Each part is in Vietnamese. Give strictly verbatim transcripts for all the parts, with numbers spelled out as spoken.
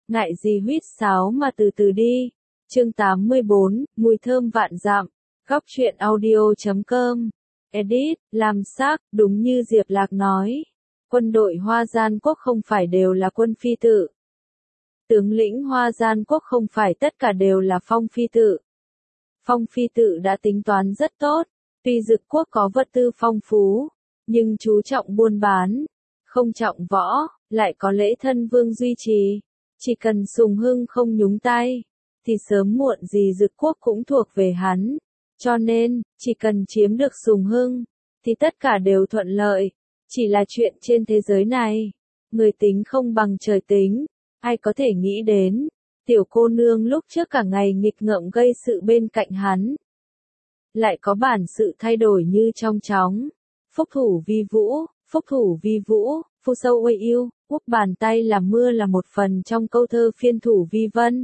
ngại gì huýt sáo mà từ từ đi. Chương tám mươi bốn, mùi thơm vạn dặm. Góc truyện audio chấm com. Edit, làm xác, đúng như Diệp Lạc nói. Quân đội Hoa Gian Quốc không phải đều là quân phi tự. Tướng lĩnh Hoa Gian Quốc không phải tất cả đều là Phong phi tự. Phong phi tự đã tính toán rất tốt, tuy Dực quốc có vật tư phong phú, nhưng chú trọng buôn bán, không trọng võ, lại có lễ thân vương duy trì. Chỉ cần Sùng Hưng không nhúng tay, thì sớm muộn gì Dực quốc cũng thuộc về hắn. Cho nên, chỉ cần chiếm được Sùng Hưng, thì tất cả đều thuận lợi. Chỉ là chuyện trên thế giới này, người tính không bằng trời tính, ai có thể nghĩ đến. Tiểu cô nương lúc trước cả ngày nghịch ngợm gây sự bên cạnh hắn, lại có bản sự thay đổi như trong chóng. Phúc thủ vi vũ, phúc thủ vi vũ, phu sâu uây yêu, úp bàn tay làm mưa là một phần trong câu thơ phiên thủ vi vân.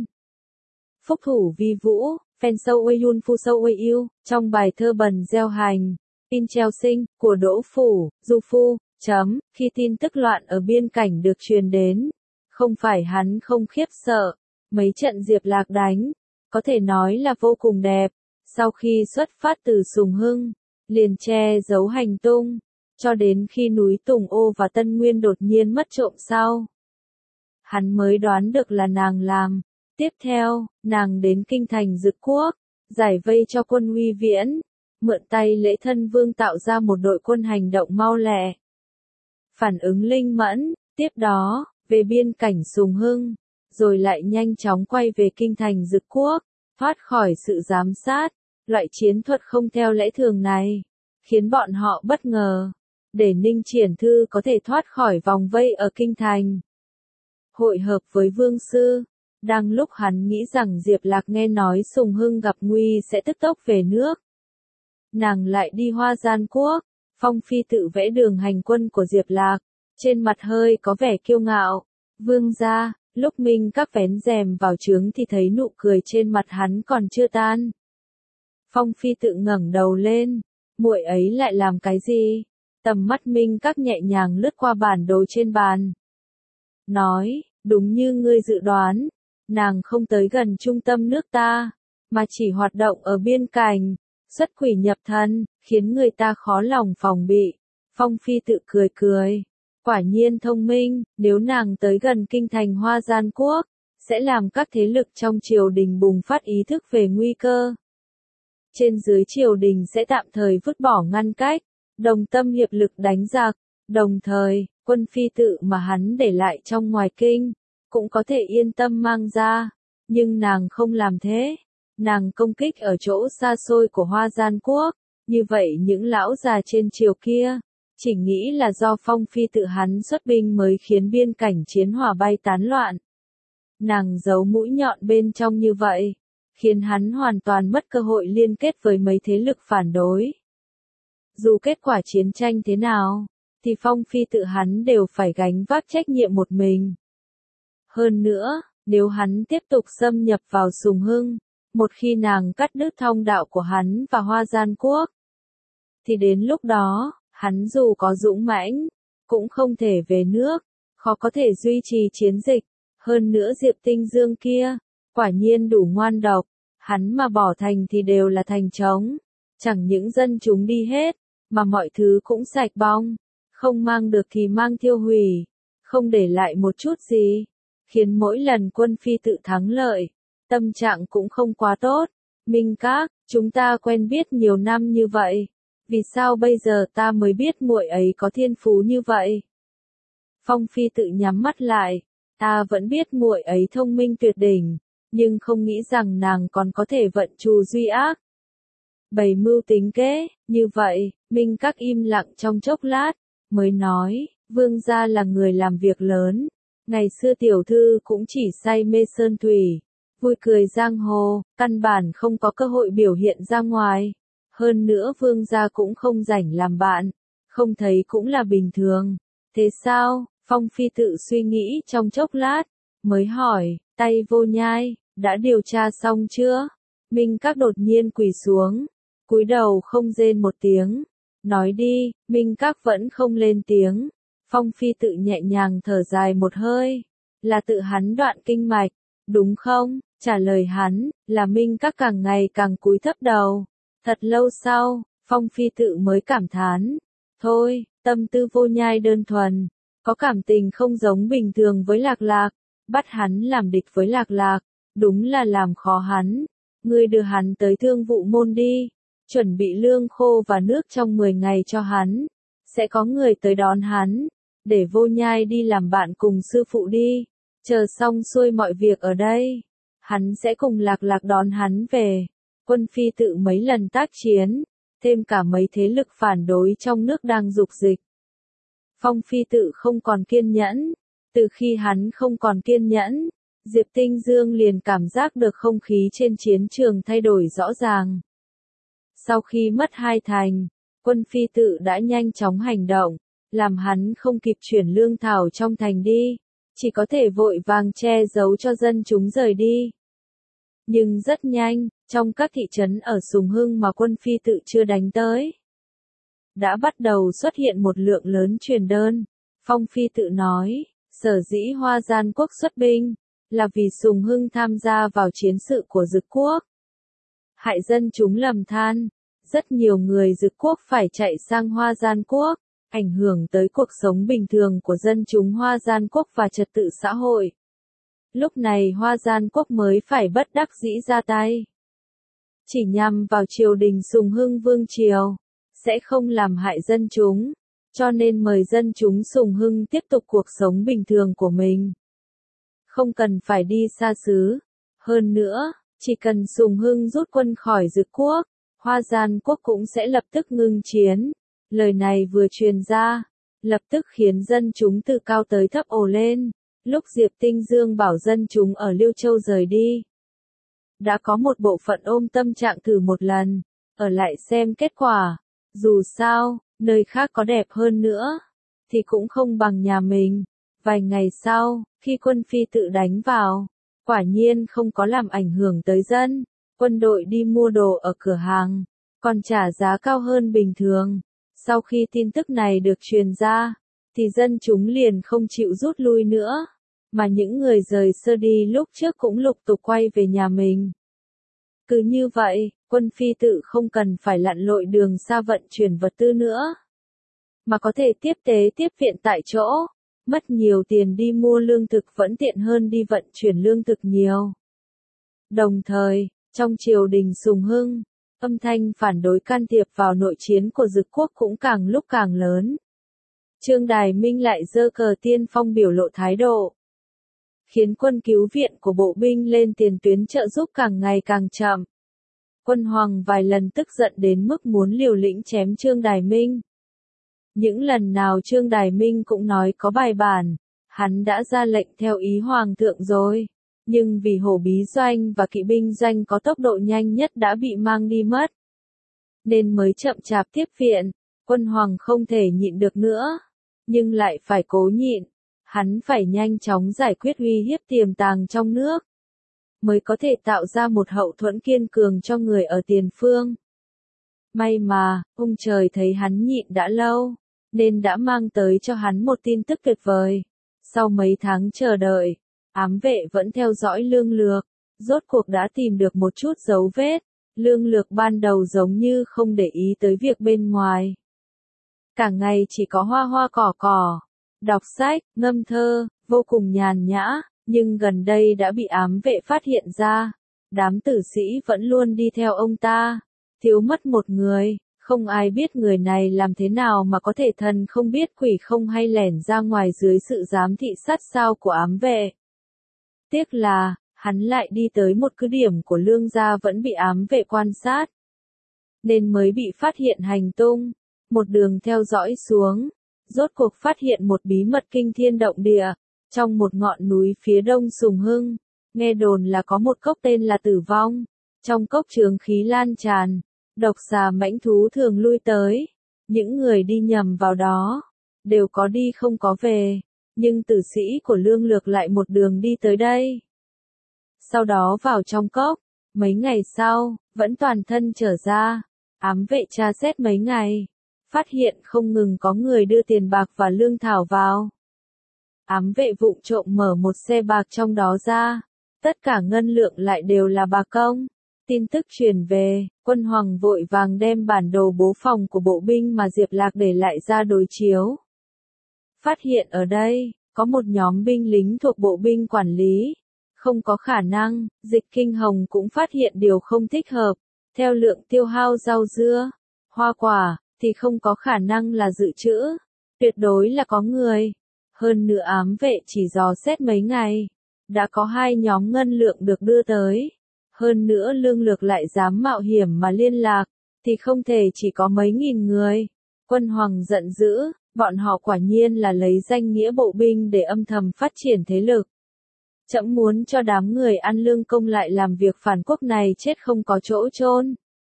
Phúc thủ vi vũ, phen sâu uây yun phu sâu uây yêu, trong bài thơ bần gieo hành, tin treo sinh, của Đỗ Phủ, Du Phu, chấm, khi tin tức loạn ở biên cảnh được truyền đến, không phải hắn không khiếp sợ. Mấy trận Diệp Lạc đánh, có thể nói là vô cùng đẹp. Sau khi xuất phát từ Sùng Hưng, liền che giấu hành tung, cho đến khi núi Tùng Ô và Tân Nguyên đột nhiên mất trộm sau. Hắn mới đoán được là nàng làm. Tiếp theo, nàng đến kinh thành Dực quốc, giải vây cho quân Huy Viễn, mượn tay Lễ Thân Vương tạo ra một đội quân hành động mau lẹ, phản ứng linh mẫn. Tiếp đó, về biên cảnh Sùng Hưng, rồi lại nhanh chóng quay về kinh thành Dực quốc, thoát khỏi sự giám sát. Loại chiến thuật không theo lẽ thường này, khiến bọn họ bất ngờ, để Ninh Triển Thư có thể thoát khỏi vòng vây ở kinh thành. Hội hợp với Vương Sư, đang lúc hắn nghĩ rằng Diệp Lạc nghe nói Sùng Hưng gặp nguy sẽ tức tốc về nước, nàng lại đi Hoa Gian Quốc. Phong phi tự vẽ đường hành quân của Diệp Lạc, trên mặt hơi có vẻ kiêu ngạo. Vương gia, lúc Minh các vén rèm vào trướng thì thấy nụ cười trên mặt hắn còn chưa tan. Phong phi tự ngẩng đầu lên, muội ấy lại làm cái gì? Tầm mắt Minh các nhẹ nhàng lướt qua bản đồ trên bàn, nói, đúng như ngươi dự đoán, nàng không tới gần trung tâm nước ta, mà chỉ hoạt động ở biên cảnh, xuất quỷ nhập thần, khiến người ta khó lòng phòng bị. Phong phi tự cười cười, quả nhiên thông minh, nếu nàng tới gần kinh thành Hoa Gian Quốc, sẽ làm các thế lực trong triều đình bùng phát ý thức về nguy cơ. Trên dưới triều đình sẽ tạm thời vứt bỏ ngăn cách, đồng tâm hiệp lực đánh giặc, đồng thời, quân phi tự mà hắn để lại trong ngoài kinh, cũng có thể yên tâm mang ra. Nhưng nàng không làm thế, nàng công kích ở chỗ xa xôi của Hoa Gian Quốc, như vậy những lão già trên triều kia, chỉ nghĩ là do Phong phi tự hắn xuất binh mới khiến biên cảnh chiến hỏa bay tán loạn. Nàng giấu mũi nhọn bên trong như vậy, khiến hắn hoàn toàn mất cơ hội liên kết với mấy thế lực phản đối. Dù kết quả chiến tranh thế nào, thì Phong phi tự hắn đều phải gánh vác trách nhiệm một mình. Hơn nữa, nếu hắn tiếp tục xâm nhập vào Sùng Hưng, một khi nàng cắt đứt thông đạo của hắn và Hoa Gian Quốc, thì đến lúc đó, hắn dù có dũng mãnh, cũng không thể về nước, khó có thể duy trì chiến dịch. Hơn nữa Diệp Tinh Dương kia, quả nhiên đủ ngoan độc, hắn mà bỏ thành thì đều là thành trống, chẳng những dân chúng đi hết, mà mọi thứ cũng sạch bong, không mang được thì mang thiêu hủy, không để lại một chút gì, khiến mỗi lần quân phi tự thắng lợi, tâm trạng cũng không quá tốt. Minh Các, chúng ta quen biết nhiều năm như vậy, vì sao bây giờ ta mới biết muội ấy có thiên phú như vậy? Phong phi tự nhắm mắt lại, ta vẫn biết muội ấy thông minh tuyệt đỉnh, nhưng không nghĩ rằng nàng còn có thể vận trù duy ác, bày mưu tính kế. Như vậy, Minh Các im lặng trong chốc lát, mới nói, vương gia là người làm việc lớn, ngày xưa tiểu thư cũng chỉ say mê sơn thủy, vui cười giang hồ, căn bản không có cơ hội biểu hiện ra ngoài. Hơn nữa vương gia cũng không rảnh làm bạn, không thấy cũng là bình thường. Thế sao? Phong phi tự suy nghĩ trong chốc lát, mới hỏi, tay vô nhai, đã điều tra xong chưa? Minh Các đột nhiên quỳ xuống, cúi đầu không rên một tiếng, nói đi. Minh Các vẫn không lên tiếng. Phong phi tự nhẹ nhàng thở dài một hơi, là tự hắn đoạn kinh mạch, đúng không? Trả lời hắn, là Minh Các càng ngày càng cúi thấp đầu. Thật lâu sau, Phong Phi Tự mới cảm thán, thôi, tâm tư Vô Nhai đơn thuần, có cảm tình không giống bình thường với Lạc Lạc, bắt hắn làm địch với Lạc Lạc, đúng là làm khó hắn. Ngươi đưa hắn tới Thương Vụ Môn đi, chuẩn bị lương khô và nước trong mười ngày cho hắn, sẽ có người tới đón hắn, để Vô Nhai đi làm bạn cùng sư phụ đi, chờ xong xuôi mọi việc ở đây, hắn sẽ cùng Lạc Lạc đón hắn về. Quân Phi Tự mấy lần tác chiến, thêm cả mấy thế lực phản đối trong nước đang dục dịch. Phong Phi Tự không còn kiên nhẫn, từ khi hắn không còn kiên nhẫn, Diệp Tinh Dương liền cảm giác được không khí trên chiến trường thay đổi rõ ràng. Sau khi mất hai thành, Quân Phi Tự đã nhanh chóng hành động, làm hắn không kịp chuyển lương thảo trong thành đi, chỉ có thể vội vàng che giấu cho dân chúng rời đi. Nhưng rất nhanh, trong các thị trấn ở Sùng Hưng mà Quân Phi Tự chưa đánh tới, đã bắt đầu xuất hiện một lượng lớn truyền đơn. Phong Phi Tự nói, sở dĩ Hoa Gian Quốc xuất binh, là vì Sùng Hưng tham gia vào chiến sự của Dực Quốc. Hại dân chúng lầm than, rất nhiều người Dực Quốc phải chạy sang Hoa Gian Quốc, ảnh hưởng tới cuộc sống bình thường của dân chúng Hoa Gian Quốc và trật tự xã hội. Lúc này Hoa Gian Quốc mới phải bất đắc dĩ ra tay. Chỉ nhằm vào triều đình Sùng Hưng Vương Triều, sẽ không làm hại dân chúng, cho nên mời dân chúng Sùng Hưng tiếp tục cuộc sống bình thường của mình. Không cần phải đi xa xứ. Hơn nữa, chỉ cần Sùng Hưng rút quân khỏi Dực Quốc, Hoa Gian Quốc cũng sẽ lập tức ngưng chiến. Lời này vừa truyền ra, lập tức khiến dân chúng từ cao tới thấp ồ lên. Lúc Diệp Tinh Dương bảo dân chúng ở Liêu Châu rời đi, đã có một bộ phận ôm tâm trạng thử một lần, ở lại xem kết quả. Dù sao, nơi khác có đẹp hơn nữa, thì cũng không bằng nhà mình. Vài ngày sau, khi Quân Phi Tự đánh vào, quả nhiên không có làm ảnh hưởng tới dân. Quân đội đi mua đồ ở cửa hàng, còn trả giá cao hơn bình thường. Sau khi tin tức này được truyền ra, thì dân chúng liền không chịu rút lui nữa, mà những người rời Sơ đi lúc trước cũng lục tục quay về nhà mình. Cứ như vậy, Quân Phi Tự không cần phải lặn lội đường xa vận chuyển vật tư nữa, mà có thể tiếp tế tiếp viện tại chỗ. Mất nhiều tiền đi mua lương thực vẫn tiện hơn đi vận chuyển lương thực nhiều. Đồng thời, trong triều đình Sùng Hưng, âm thanh phản đối can thiệp vào nội chiến của Dực Quốc cũng càng lúc càng lớn. Trương Đài Minh lại giơ cờ tiên phong biểu lộ thái độ, khiến quân cứu viện của bộ binh lên tiền tuyến trợ giúp càng ngày càng chậm. Quân Hoàng vài lần tức giận đến mức muốn liều lĩnh chém Trương Đài Minh. Những lần nào Trương Đài Minh cũng nói có bài bản, hắn đã ra lệnh theo ý Hoàng thượng rồi, nhưng vì hổ bí doanh và kỵ binh doanh có tốc độ nhanh nhất đã bị mang đi mất, nên mới chậm chạp tiếp viện. Quân Hoàng không thể nhịn được nữa, nhưng lại phải cố nhịn, hắn phải nhanh chóng giải quyết uy hiếp tiềm tàng trong nước, mới có thể tạo ra một hậu thuẫn kiên cường cho người ở tiền phương. May mà, ông trời thấy hắn nhịn đã lâu, nên đã mang tới cho hắn một tin tức tuyệt vời. Sau mấy tháng chờ đợi, ám vệ vẫn theo dõi Lương Lược, rốt cuộc đã tìm được một chút dấu vết. Lương Lược ban đầu giống như không để ý tới việc bên ngoài. Cả ngày chỉ có hoa hoa cỏ cỏ, đọc sách, ngâm thơ, vô cùng nhàn nhã, nhưng gần đây đã bị ám vệ phát hiện ra. Đám tử sĩ vẫn luôn đi theo ông ta, thiếu mất một người. Không ai biết người này làm thế nào mà có thể thần không biết quỷ không hay lẻn ra ngoài dưới sự giám thị sát sao của ám vệ. Tiếc là, hắn lại đi tới một cứ điểm của Lương gia vẫn bị ám vệ quan sát, nên mới bị phát hiện hành tung. Một đường theo dõi xuống, rốt cuộc phát hiện một bí mật kinh thiên động địa, trong một ngọn núi phía đông Sùng Hưng. Nghe đồn là có một cốc tên là Tử Vong, trong cốc chướng khí lan tràn. Độc xà mãnh thú thường lui tới, những người đi nhầm vào đó, đều có đi không có về, nhưng tử sĩ của Lương Lược lại một đường đi tới đây. Sau đó vào trong cốc, mấy ngày sau, vẫn toàn thân trở ra, ám vệ tra xét mấy ngày, phát hiện không ngừng có người đưa tiền bạc và lương thảo vào. ám vệ vụng trộm mở một xe bạc trong đó ra. Tất cả ngân lượng lại đều là bạc công. Tin tức truyền về, quân Hoàng vội vàng đem bản đồ bố phòng của bộ binh mà Diệp Lạc để lại ra đối chiếu. Phát hiện ở đây, có một nhóm binh lính thuộc bộ binh quản lý. Không có khả năng, Dịch Kinh Hồng cũng phát hiện điều không thích hợp. Theo lượng tiêu hao rau dưa, hoa quả, thì không có khả năng là dự trữ. Tuyệt đối là có người. Hơn nữa ám vệ chỉ dò xét mấy ngày. Đã có hai nhóm ngân lượng được đưa tới. Hơn nữa lương lược lại dám mạo hiểm mà liên lạc, thì không thể chỉ có mấy nghìn người. Quân Hoàng giận dữ, bọn họ quả nhiên là lấy danh nghĩa bộ binh để âm thầm phát triển thế lực. Trẫm muốn cho đám người ăn lương công lại làm việc phản quốc này chết không có chỗ chôn.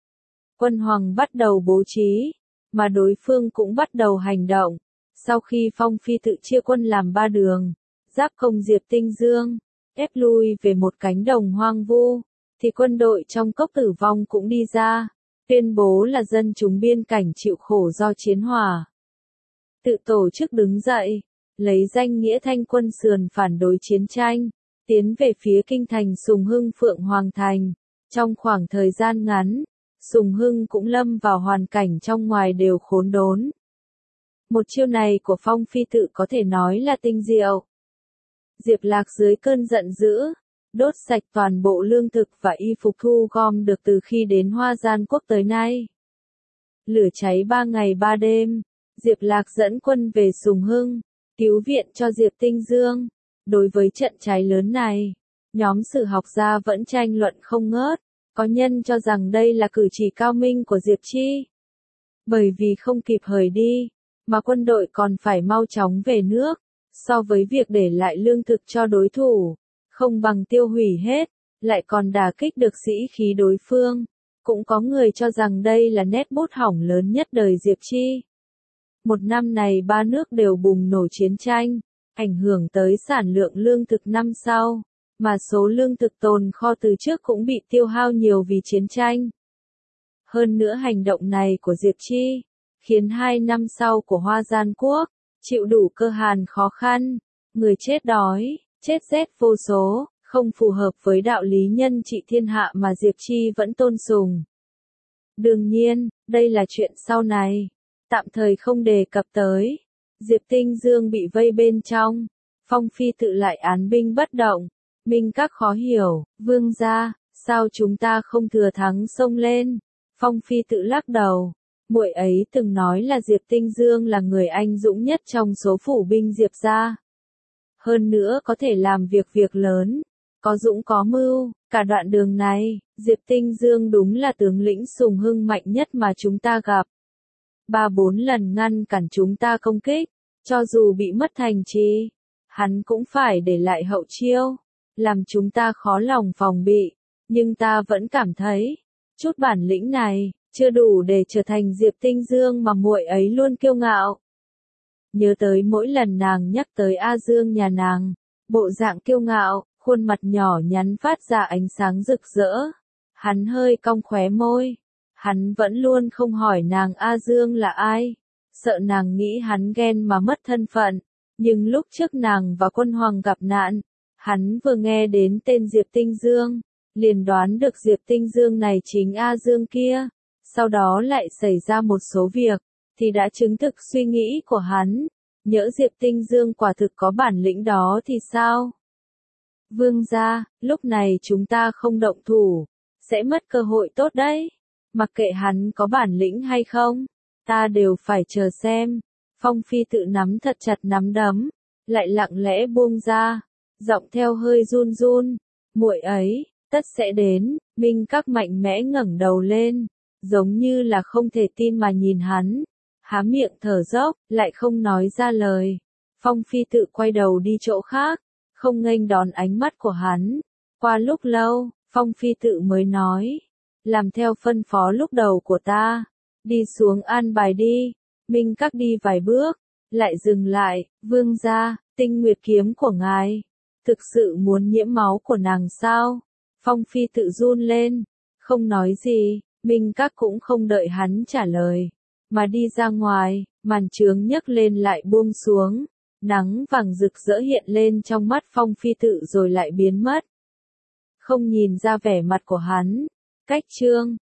Quân Hoàng bắt đầu bố trí, mà đối phương cũng bắt đầu hành động. Sau khi Phong Phi tự chia quân làm ba đường, giáp công Diệp Tinh Dương, ép lui về một cánh đồng hoang vu, thì quân đội trong cốc tử vong cũng đi ra, tuyên bố là dân chúng biên cảnh chịu khổ do chiến hỏa. Tự tổ chức đứng dậy, lấy danh nghĩa thanh quân sườn phản đối chiến tranh, tiến về phía kinh thành Sùng Hưng Phượng Hoàng Thành. Trong khoảng thời gian ngắn, Sùng Hưng cũng lâm vào hoàn cảnh trong ngoài đều khốn đốn. Một chiêu này của Phong Phi tự có thể nói là tinh diệu. Diệp Lạc dưới cơn giận dữ, đốt sạch toàn bộ lương thực và y phục thu gom được từ khi đến Hoa Gian Quốc tới nay. Lửa cháy ba ngày ba đêm, Diệp Lạc dẫn quân về Sùng Hưng, cứu viện cho Diệp Tinh Dương. Đối với trận cháy lớn này, nhóm sử học gia vẫn tranh luận không ngớt, có nhân cho rằng đây là cử chỉ cao minh của Diệp Chi. Bởi vì không kịp hời đi, mà quân đội còn phải mau chóng về nước, so với việc để lại lương thực cho đối thủ, không bằng tiêu hủy hết, lại còn đả kích được sĩ khí đối phương. Cũng có người cho rằng đây là nét bút hỏng lớn nhất đời Diệp Chi. Một năm này ba nước đều bùng nổ chiến tranh, ảnh hưởng tới sản lượng lương thực năm sau, mà số lương thực tồn kho từ trước cũng bị tiêu hao nhiều vì chiến tranh. Hơn nữa hành động này của Diệp Chi, khiến hai năm sau của Hoa Gian Quốc, chịu đủ cơ hàn khó khăn, người chết đói, chết rét vô số, không phù hợp với đạo lý nhân trị thiên hạ mà Diệp Chi vẫn tôn sùng. Đương nhiên, đây là chuyện sau này, tạm thời không đề cập tới. Diệp Tinh Dương bị vây bên trong, Phong Phi tự lại án binh bất động. Minh Các khó hiểu, vương gia, sao chúng ta không thừa thắng xông lên? Phong Phi tự lắc đầu, muội ấy từng nói là Diệp Tinh Dương là người anh dũng nhất trong số phủ binh Diệp gia. Hơn nữa có thể làm việc việc lớn, có dũng có mưu, cả đoạn đường này, Diệp Tinh Dương đúng là tướng lĩnh Sùng Hưng mạnh nhất mà chúng ta gặp. Ba bốn lần ngăn cản chúng ta công kích, cho dù bị mất thành trì, hắn cũng phải để lại hậu chiêu, làm chúng ta khó lòng phòng bị, nhưng ta vẫn cảm thấy, chút bản lĩnh này, chưa đủ để trở thành Diệp Tinh Dương mà muội ấy luôn kiêu ngạo. Nhớ tới mỗi lần nàng nhắc tới A Dương nhà nàng, bộ dạng kiêu ngạo, khuôn mặt nhỏ nhắn phát ra ánh sáng rực rỡ, hắn hơi cong khóe môi. Hắn vẫn luôn không hỏi nàng A Dương là ai, sợ nàng nghĩ hắn ghen mà mất thân phận, nhưng lúc trước nàng và quân Hoàng gặp nạn, hắn vừa nghe đến tên Diệp Tinh Dương, liền đoán được Diệp Tinh Dương này chính A Dương kia, sau đó lại xảy ra một số việc, thì đã chứng thực suy nghĩ của hắn, nhỡ Diệp Tinh Dương quả thực có bản lĩnh đó thì sao? Vương gia, lúc này chúng ta không động thủ, sẽ mất cơ hội tốt đấy. Mặc kệ hắn có bản lĩnh hay không, ta đều phải chờ xem. Phong Phi tự nắm thật chặt nắm đấm, lại lặng lẽ buông ra, giọng theo hơi run run, muội ấy, tất sẽ đến. Minh Các mạnh mẽ ngẩng đầu lên, giống như là không thể tin mà nhìn hắn, há miệng thở dốc, lại không nói ra lời. Phong Phi tự quay đầu đi chỗ khác, không nghênh đón ánh mắt của hắn. Qua lúc lâu, Phong Phi tự mới nói, làm theo phân phó lúc đầu của ta, đi xuống an bài đi. Minh Các đi vài bước, lại dừng lại, vương gia, Tinh Nguyệt kiếm của ngài, thực sự muốn nhiễm máu của nàng sao? Phong Phi tự run lên, không nói gì. Minh Các cũng không đợi hắn trả lời, mà đi ra ngoài, màn chướng nhấc lên lại buông xuống, Nắng vàng rực rỡ hiện lên trong mắt Phong Phi Tự rồi lại biến mất. Không nhìn ra vẻ mặt của hắn. Cách chương